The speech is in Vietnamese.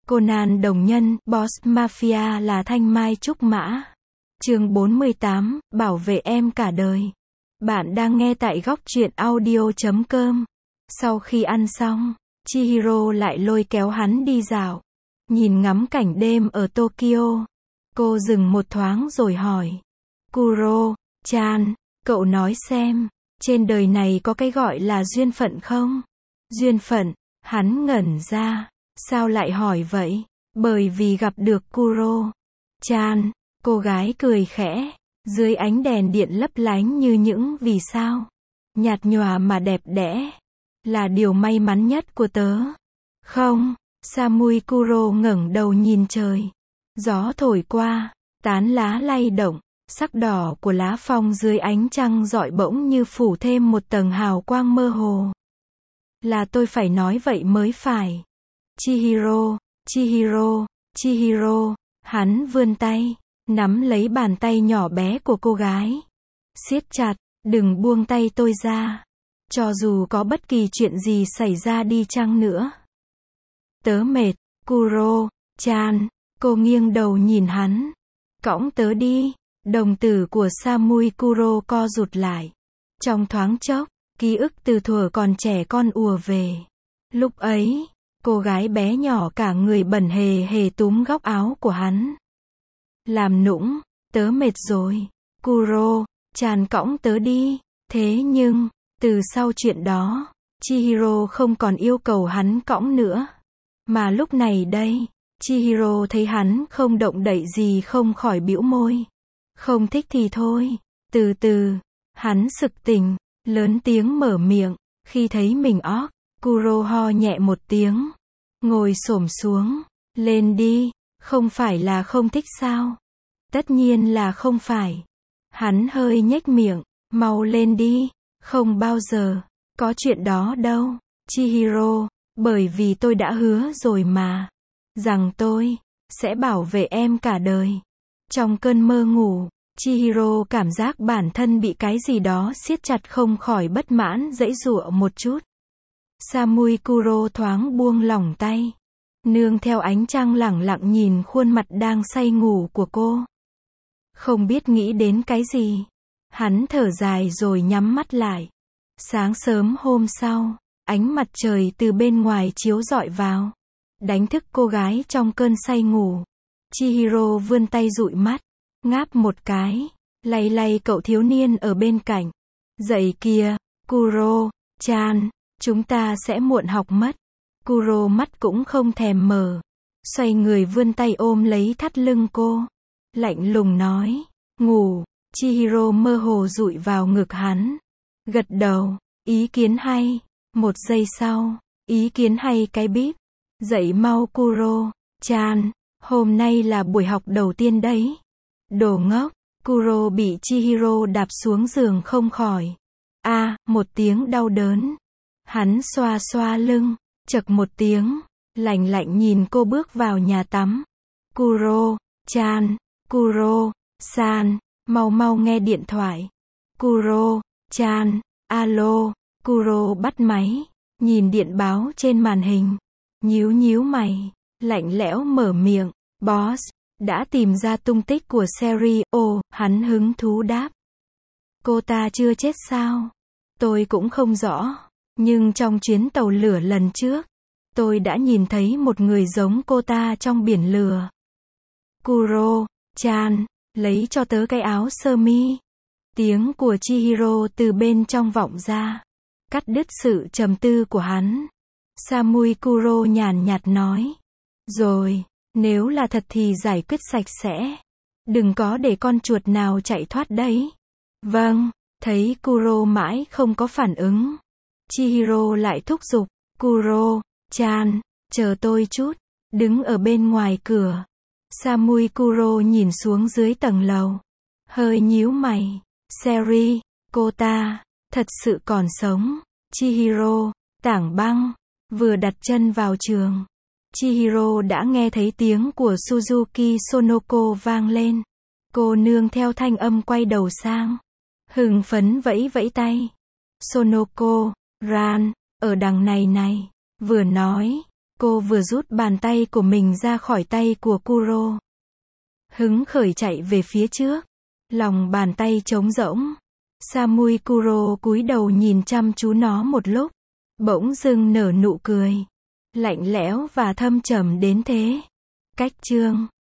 Conan đồng nhân, Boss Mafia là thanh mai trúc mã. Chương 48, bảo vệ em cả đời. Bạn đang nghe tại góc truyện audio.com. Sau khi ăn xong, Chihiro lại lôi kéo hắn đi dạo, nhìn ngắm cảnh đêm ở Tokyo. Cô dừng một thoáng rồi hỏi. Kuro-chan, cậu nói xem, trên đời này có cái gọi là duyên phận không? Duyên phận, hắn ngẩn ra. Sao lại hỏi vậy? Bởi vì gặp được Kuro-chan, cô gái cười khẽ, dưới ánh đèn điện lấp lánh như những vì sao, nhạt nhòa mà đẹp đẽ, là điều may mắn nhất của tớ. Không, Samui Kuro ngẩng đầu nhìn trời. Gió thổi qua, tán lá lay động, sắc đỏ của lá phong dưới ánh trăng rọi bỗng như phủ thêm một tầng hào quang mơ hồ. Là tôi phải nói vậy mới phải. Chihiro, Chihiro, Chihiro, hắn vươn tay, nắm lấy bàn tay nhỏ bé của cô gái. Siết chặt, đừng buông tay tôi ra. Cho dù có bất kỳ chuyện gì xảy ra đi chăng nữa. Tớ mệt, Kuro-chan, cô nghiêng đầu nhìn hắn. Cõng tớ đi, đồng tử của Samui Kuro co rụt lại. Trong thoáng chốc, ký ức từ thuở còn trẻ con ùa về. Lúc ấy, cô gái bé nhỏ cả người bẩn hề hề túm góc áo của hắn. Làm nũng, tớ mệt rồi. Kuro-chan cõng tớ đi. Thế nhưng, từ sau chuyện đó, Chihiro không còn yêu cầu hắn cõng nữa. Mà lúc này đây, Chihiro thấy hắn không động đậy gì không khỏi bĩu môi. Không thích thì thôi. Từ từ, hắn sực tỉnh, lớn tiếng mở miệng, khi thấy mình ót. Kuro ho nhẹ một tiếng, ngồi xổm xuống. Lên đi, không phải là không thích sao? Tất nhiên là không phải. Hắn hơi nhếch miệng, mau lên đi. Không bao giờ, có chuyện đó đâu, Chihiro, bởi vì tôi đã hứa rồi mà, rằng tôi sẽ bảo vệ em cả đời. Trong cơn mơ ngủ, Chihiro cảm giác bản thân bị cái gì đó siết chặt không khỏi bất mãn giãy giụa một chút. Samui Kuro thoáng buông lỏng tay, nương theo ánh trăng lẳng lặng nhìn khuôn mặt đang say ngủ của cô. Không biết nghĩ đến cái gì, hắn thở dài rồi nhắm mắt lại. Sáng sớm hôm sau, ánh mặt trời từ bên ngoài chiếu rọi vào, đánh thức cô gái trong cơn say ngủ. Chihiro vươn tay dụi mắt, ngáp một cái, lay lay cậu thiếu niên ở bên cạnh. Dậy kìa, Kuro-chan, chúng ta sẽ muộn học mất. Kuro mắt cũng không thèm mở, xoay người vươn tay ôm lấy thắt lưng cô, lạnh lùng nói, ngủ. Chihiro mơ hồ dụi vào ngực hắn, gật đầu, ý kiến hay. Một giây sau, ý kiến hay cái bíp. Dậy mau Kuro-chan, hôm nay là buổi học đầu tiên đấy. Đồ ngốc. Kuro bị Chihiro đạp xuống giường không khỏi. Một tiếng đau đớn. Hắn xoa xoa lưng, chậc một tiếng, lạnh lạnh nhìn cô bước vào nhà tắm. Kuro-chan, Kuro-san, mau mau nghe điện thoại. Kuro-chan, alo. Kuro bắt máy, nhìn điện báo trên màn hình, nhíu nhíu mày, lạnh lẽo mở miệng, boss, đã tìm ra tung tích của Serio, hắn hứng thú đáp. Cô ta chưa chết sao? Tôi cũng không rõ, nhưng trong chuyến tàu lửa lần trước, tôi đã nhìn thấy một người giống cô ta trong biển lửa. Kuro-chan, lấy cho tớ cái áo sơ mi. Tiếng của Chihiro từ bên trong vọng ra, cắt đứt sự trầm tư của hắn. Samui Kuro nhàn nhạt nói. Rồi, nếu là thật thì giải quyết sạch sẽ. Đừng có để con chuột nào chạy thoát đấy. Vâng, thấy Kuro mãi không có phản ứng. Chihiro lại thúc giục. Kuro-chan, chờ tôi chút. Đứng ở bên ngoài cửa. Samui Kuro nhìn xuống dưới tầng lầu, hơi nhíu mày. Seri, cô ta thật sự còn sống. Chihiro, tảng băng, vừa đặt chân vào trường, Chihiro đã nghe thấy tiếng của Suzuki Sonoko vang lên. Cô nương theo thanh âm quay đầu sang, hưng phấn vẫy vẫy tay. Sonoko, Ran, ở đằng này này. Vừa nói, Cô vừa rút bàn tay của mình ra khỏi tay của Kuro. Hứng khởi chạy về phía trước. Lòng bàn tay trống rỗng. Samui Kuro cúi đầu nhìn chăm chú nó một lúc. Bỗng dưng nở nụ cười. Lạnh lẽo và thâm trầm đến thế. Cách chương